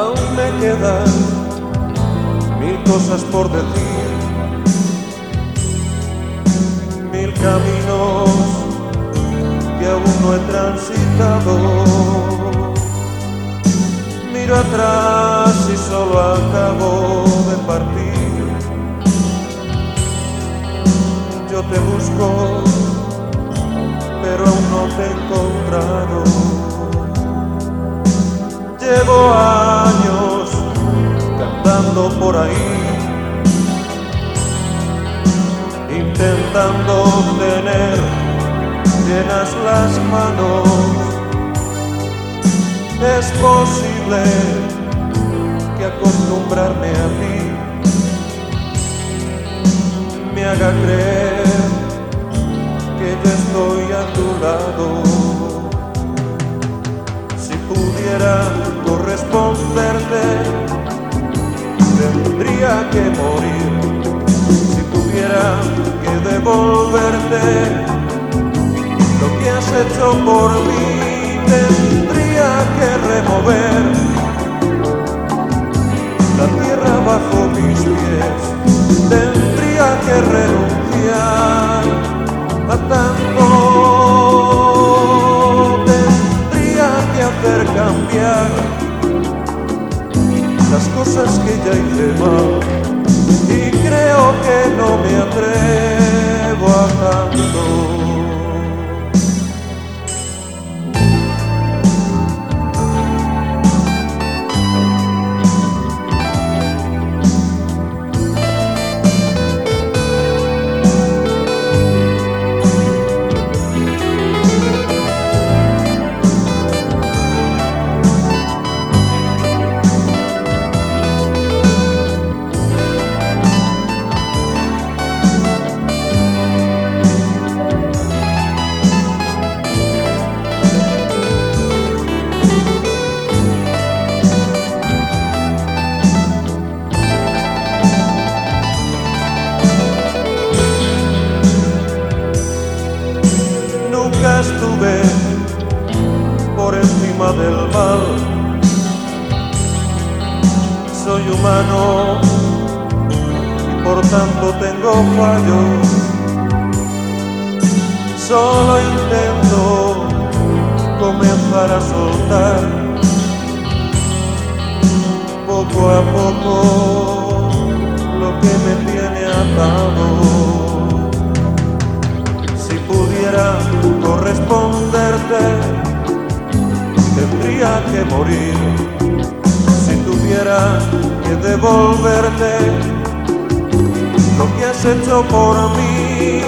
Aún me quedan mil cosas por decir, mil caminos que aún no he transitado. Miro atrás y solo acabo de partir. Yo te busco, pero aún no te he encontrado. Llevo años cantando por ahí, intentando tener llenas las manos. Es posible que acostumbrarme a ti me haga creer que yo estoy a tu lado. Si pudiera corresponderte, tendría que morir. Si tuviera que devolverte lo que has hecho por mí, tendría que remover la tierra bajo mis pies. Tendría que renunciar a tanto. Tendría que hacer cambiar las cosas que ya hice mal, y creo que no me atrevo a tanto. Estuve por encima del mal. Soy humano y por tanto tengo fallos. Solo intento comenzar a soltar poco a poco lo que me tiene atado. Si pudiera corresponderte, tendría que morir. Si tuviera que devolverte lo que has hecho por mí,